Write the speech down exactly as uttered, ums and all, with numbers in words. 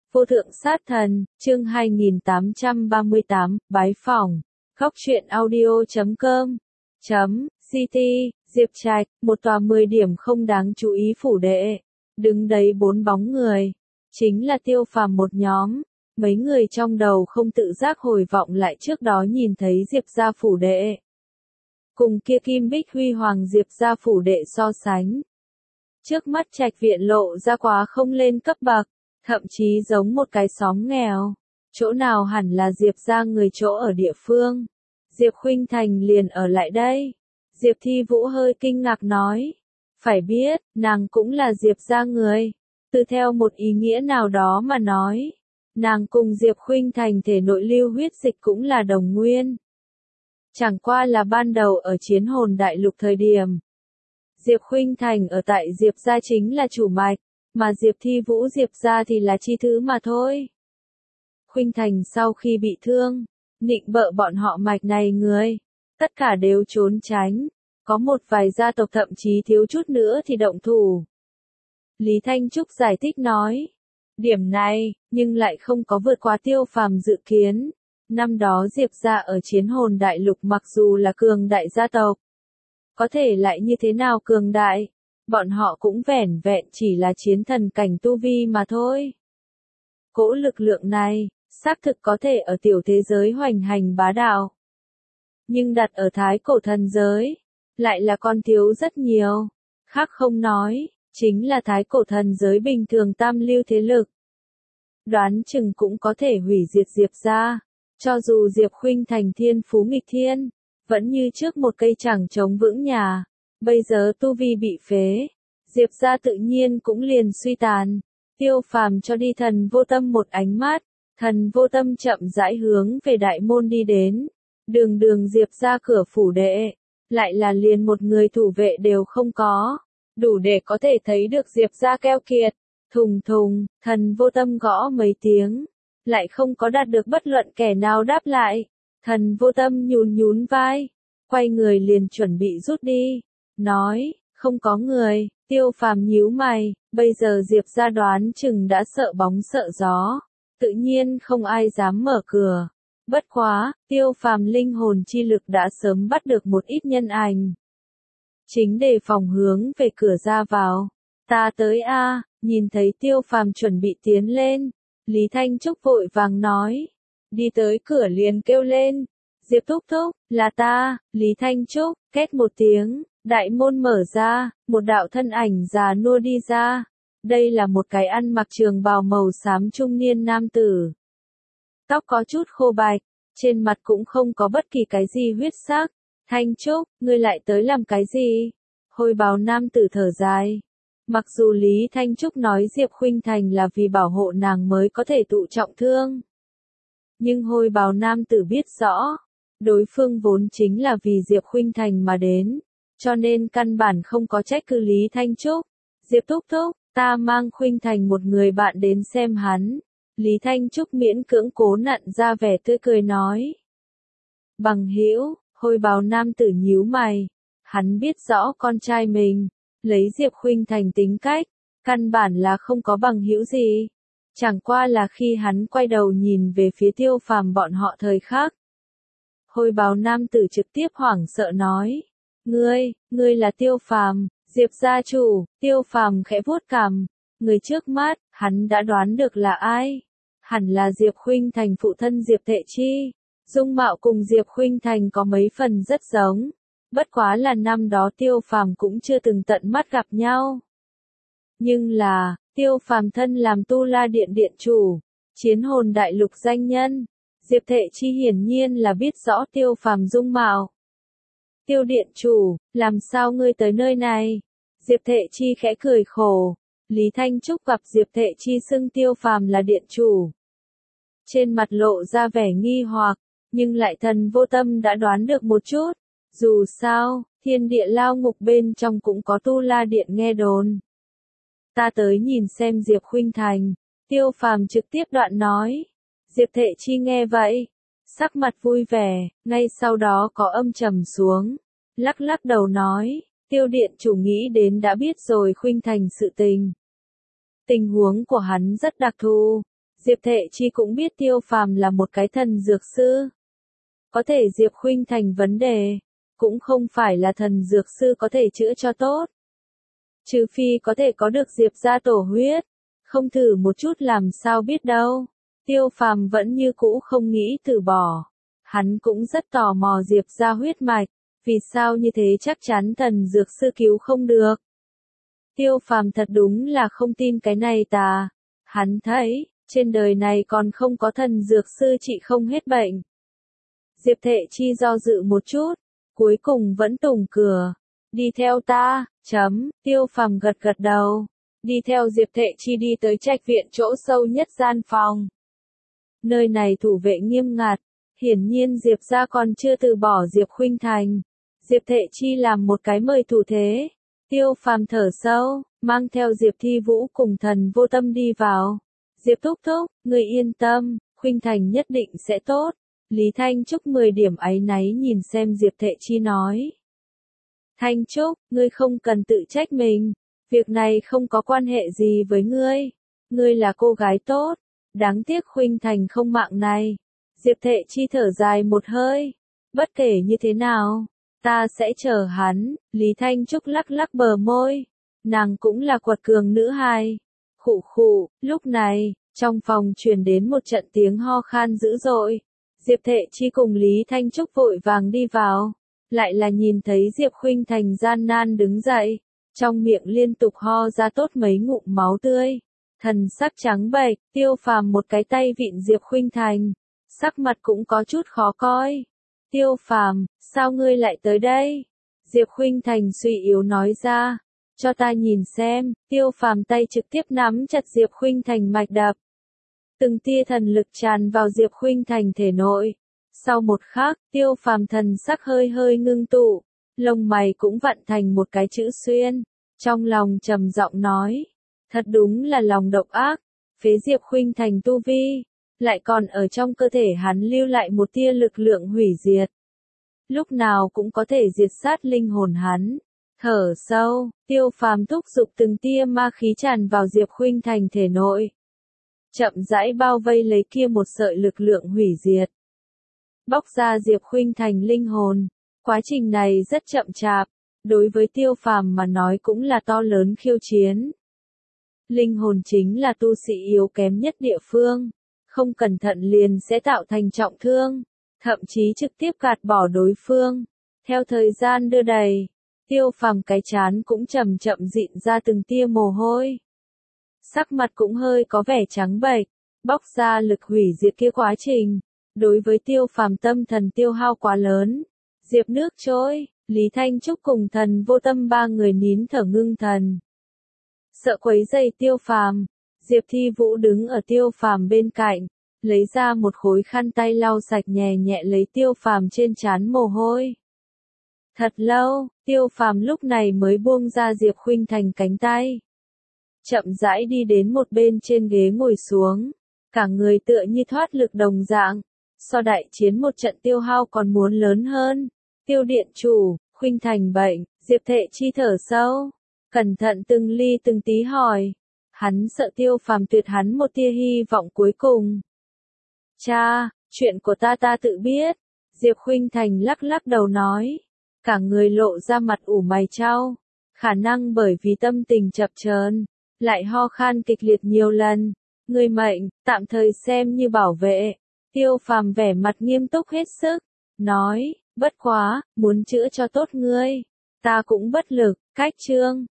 Vô thượng sát thần, chương hai nghìn tám trăm ba mươi tám, bái phỏng. Góc truyện audio chấm com. Chấm, City, Diệp Trạch, một tòa mười điểm không đáng chú ý phủ đệ. Đứng đấy bốn bóng người. Chính là Tiêu Phàm một nhóm. Mấy người trong đầu không tự giác hồi vọng lại trước đó nhìn thấy Diệp gia phủ đệ. Cùng kia kim bích huy hoàng Diệp gia phủ đệ so sánh. Trước mắt Trạch viện lộ ra quá không lên cấp bậc. Thậm chí giống một cái xóm nghèo. Chỗ nào hẳn là Diệp gia người chỗ ở địa phương. Diệp Khuynh Thành liền ở lại đây. Diệp Thi Vũ hơi kinh ngạc nói. Phải biết, nàng cũng là Diệp gia người. Từ theo một ý nghĩa nào đó mà nói. Nàng cùng Diệp Khuynh Thành thể nội lưu huyết dịch cũng là đồng nguyên. Chẳng qua là ban đầu ở chiến hồn đại lục thời điểm. Diệp Khuynh Thành ở tại Diệp gia chính là chủ mạch. Mà Diệp Thi Vũ Diệp gia thì là chi thứ mà thôi. Khuynh Thành sau khi bị thương, nịnh bợ bọn họ mạch này người, tất cả đều trốn tránh, có một vài gia tộc thậm chí thiếu chút nữa thì động thủ. Lý Thanh Trúc giải thích nói, điểm này, nhưng lại không có vượt qua Tiêu Phàm dự kiến. Năm đó Diệp gia ở chiến hồn đại lục mặc dù là cường đại gia tộc, có thể lại như thế nào cường đại? Bọn họ cũng vẻn vẹn chỉ là chiến thần cảnh tu vi mà thôi. Cỗ lực lượng này, xác thực có thể ở tiểu thế giới hoành hành bá đạo. Nhưng đặt ở thái cổ thần giới, lại là con thiếu rất nhiều. Khác không nói, chính là thái cổ thần giới bình thường tam lưu thế lực. Đoán chừng cũng có thể hủy diệt Diệp gia. Cho dù Diệp Khuynh Thành thiên phú nghịch thiên, vẫn như trước một cây chẳng chống vững nhà. Bây giờ tu vi bị phế, Diệp gia tự nhiên cũng liền suy tàn. Tiêu Phàm cho đi Thần Vô Tâm một ánh mắt, Thần Vô Tâm chậm rãi hướng về đại môn đi đến. Đường đường Diệp gia cửa phủ đệ, lại là liền một người thủ vệ đều không có, đủ để có thể thấy được Diệp gia keo kiệt. Thùng thùng, Thần Vô Tâm gõ mấy tiếng, lại không có đạt được bất luận kẻ nào đáp lại. Thần Vô Tâm nhún nhún vai, quay người liền chuẩn bị rút đi. Nói, không có người. Tiêu Phàm nhíu mày, bây giờ Diệp gia đoán chừng đã sợ bóng sợ gió, tự nhiên không ai dám mở cửa. Bất quá, Tiêu Phàm linh hồn chi lực đã sớm bắt được một ít nhân ảnh. Chính đề phòng hướng về cửa ra vào. Ta tới a, nhìn thấy Tiêu Phàm chuẩn bị tiến lên, Lý Thanh Trúc vội vàng nói, đi tới cửa liền kêu lên, Diệp thúc thúc, là ta. Lý Thanh Trúc, két một tiếng. Đại môn mở ra, một đạo thân ảnh già nua đi ra. Đây là một cái ăn mặc trường bào màu xám trung niên nam tử. Tóc có chút khô bạch, trên mặt cũng không có bất kỳ cái gì huyết sắc. Thanh Trúc, ngươi lại tới làm cái gì? Hôi bào nam tử thở dài. Mặc dù Lý Thanh Trúc nói Diệp Khuynh Thành là vì bảo hộ nàng mới có thể tụ trọng thương. Nhưng hôi bào nam tử biết rõ, đối phương vốn chính là vì Diệp Khuynh Thành mà đến. Cho nên căn bản không có trách cứ Lý Thanh Trúc. Diệp thúc thúc, ta mang Khuynh Thành một người bạn đến xem hắn. Lý Thanh Trúc miễn cưỡng cố nặn ra vẻ tươi cười nói. Bằng hữu, hôi bào nam tử nhíu mày. Hắn biết rõ con trai mình, lấy Diệp Khuynh Thành tính cách, căn bản là không có bằng hữu gì. Chẳng qua là khi hắn quay đầu nhìn về phía Tiêu Phàm bọn họ thời khắc. Hôi bào nam tử trực tiếp hoảng sợ nói. Ngươi, ngươi là Tiêu Phàm, Diệp gia chủ. Tiêu Phàm khẽ vuốt cằm, người trước mắt, hắn đã đoán được là ai. Hẳn là Diệp Khuynh Thành phụ thân Diệp Thệ Chi. Dung mạo cùng Diệp Khuynh Thành có mấy phần rất giống. Bất quá là năm đó Tiêu Phàm cũng chưa từng tận mắt gặp nhau. Nhưng là, Tiêu Phàm thân làm Tu La Điện điện chủ, chiến hồn đại lục danh nhân. Diệp Thệ Chi hiển nhiên là biết rõ Tiêu Phàm dung mạo. Tiêu điện chủ, làm sao ngươi tới nơi này? Diệp Thệ Chi khẽ cười khổ. Lý Thanh Trúc gặp Diệp Thệ Chi xưng Tiêu Phàm là điện chủ. Trên mặt lộ ra vẻ nghi hoặc, nhưng lại Thần Vô Tâm đã đoán được một chút. Dù sao, thiên địa lao ngục bên trong cũng có Tu La Điện nghe đồn. Ta tới nhìn xem Diệp Khuynh Thành. Tiêu Phàm trực tiếp đoạn nói. Diệp Thệ Chi nghe vậy, sắc mặt vui vẻ, ngay sau đó có âm trầm xuống, lắc lắc đầu nói, Tiêu điện chủ nghĩ đến đã biết rồi Khuynh Thành sự tình. Tình huống của hắn rất đặc thù, Diệp Thệ Chi cũng biết Tiêu Phàm là một cái thần dược sư. Có thể Diệp Khuynh Thành vấn đề, cũng không phải là thần dược sư có thể chữa cho tốt. Trừ phi có thể có được Diệp gia tổ huyết, không thử một chút làm sao biết đâu. Tiêu Phàm vẫn như cũ không nghĩ từ bỏ. Hắn cũng rất tò mò Diệp gia huyết mạch, vì sao như thế chắc chắn thần dược sư cứu không được. Tiêu Phàm thật đúng là không tin cái này tà. Hắn thấy, trên đời này còn không có thần dược sư trị không hết bệnh. Diệp Thệ Chi do dự một chút, cuối cùng vẫn tùng cửa. Đi theo ta, chấm, Tiêu Phàm gật gật đầu. Đi theo Diệp Thệ Chi đi tới trạch viện chỗ sâu nhất gian phòng. Nơi này thủ vệ nghiêm ngặt, hiển nhiên Diệp gia còn chưa từ bỏ Diệp Khuynh Thành. Diệp Thệ Chi làm một cái mời thủ thế. Tiêu Phàm thở sâu, mang theo Diệp Thi Vũ cùng Thần Vô Tâm đi vào. Diệp thúc thúc, người yên tâm, Khuynh Thành nhất định sẽ tốt. Lý Thanh Trúc mười điểm áy náy nhìn xem Diệp Thệ Chi nói. Thanh Trúc, ngươi không cần tự trách mình. Việc này không có quan hệ gì với ngươi. Ngươi là cô gái tốt. Đáng tiếc Khuynh Thành không mạng này. Diệp Thệ Chi thở dài một hơi. Bất kể như thế nào, ta sẽ chờ hắn. Lý Thanh Trúc lắc lắc bờ môi. Nàng cũng là quật cường nữ hài. Khụ khụ, lúc này, trong phòng truyền đến một trận tiếng ho khan dữ dội. Diệp Thệ Chi cùng Lý Thanh Trúc vội vàng đi vào. Lại là nhìn thấy Diệp Khuynh Thành gian nan đứng dậy. Trong miệng liên tục ho ra tốt mấy ngụm máu tươi. Thần sắc trắng bệch, Tiêu Phàm một cái tay vịn Diệp Khuynh Thành. Sắc mặt cũng có chút khó coi. Tiêu Phàm, sao ngươi lại tới đây? Diệp Khuynh Thành suy yếu nói ra. Cho ta nhìn xem, Tiêu Phàm tay trực tiếp nắm chặt Diệp Khuynh Thành mạch đập. Từng tia thần lực tràn vào Diệp Khuynh Thành thể nội. Sau một khắc, Tiêu Phàm thần sắc hơi hơi ngưng tụ, lông mày cũng vặn thành một cái chữ xuyên. Trong lòng trầm giọng nói, thật đúng là lòng độc ác, phế Diệp Khuynh Thành tu vi, lại còn ở trong cơ thể hắn lưu lại một tia lực lượng hủy diệt. Lúc nào cũng có thể diệt sát linh hồn hắn. Thở sâu, Tiêu Phàm thúc giục từng tia ma khí tràn vào Diệp Khuynh Thành thể nội. Chậm rãi bao vây lấy kia một sợi lực lượng hủy diệt. Bóc ra Diệp Khuynh Thành linh hồn. Quá trình này rất chậm chạp, đối với Tiêu Phàm mà nói cũng là to lớn khiêu chiến. Linh hồn chính là tu sĩ yếu kém nhất địa phương, không cẩn thận liền sẽ tạo thành trọng thương, thậm chí trực tiếp gạt bỏ đối phương. Theo thời gian đưa đẩy, Tiêu Phàm cái trán cũng chậm chậm dịn ra từng tia mồ hôi. Sắc mặt cũng hơi có vẻ trắng bệch, bóc ra lực hủy diệt kia quá trình. Đối với Tiêu Phàm tâm thần tiêu hao quá lớn. Diệp nước trôi, Lý Thanh Trúc cùng Thần Vô Tâm ba người nín thở ngưng thần. Sợ quấy rầy Tiêu Phàm, Diệp Thi Vũ đứng ở Tiêu Phàm bên cạnh, lấy ra một khối khăn tay lau sạch nhẹ nhẹ lấy Tiêu Phàm trên trán mồ hôi. Thật lâu, Tiêu Phàm lúc này mới buông ra Diệp Khuynh Thành cánh tay. Chậm rãi đi đến một bên trên ghế ngồi xuống, cả người tựa như thoát lực đồng dạng. So đại chiến một trận tiêu hao còn muốn lớn hơn. Tiêu điện chủ, Khuynh Thành bệnh, Diệp Thệ Chi thở sâu. Cẩn thận từng ly từng tí hỏi. Hắn sợ Tiêu Phàm tuyệt hắn một tia hy vọng cuối cùng. Cha, chuyện của ta ta tự biết. Diệp Khuynh Thành lắc lắc đầu nói. Cả người lộ ra mặt ủ mày chau. Khả năng bởi vì tâm tình chập chờn, lại ho khan kịch liệt nhiều lần. Người mệnh, tạm thời xem như bảo vệ. Tiêu Phàm vẻ mặt nghiêm túc hết sức, nói, bất quá, muốn chữa cho tốt ngươi, ta cũng bất lực. Cách chương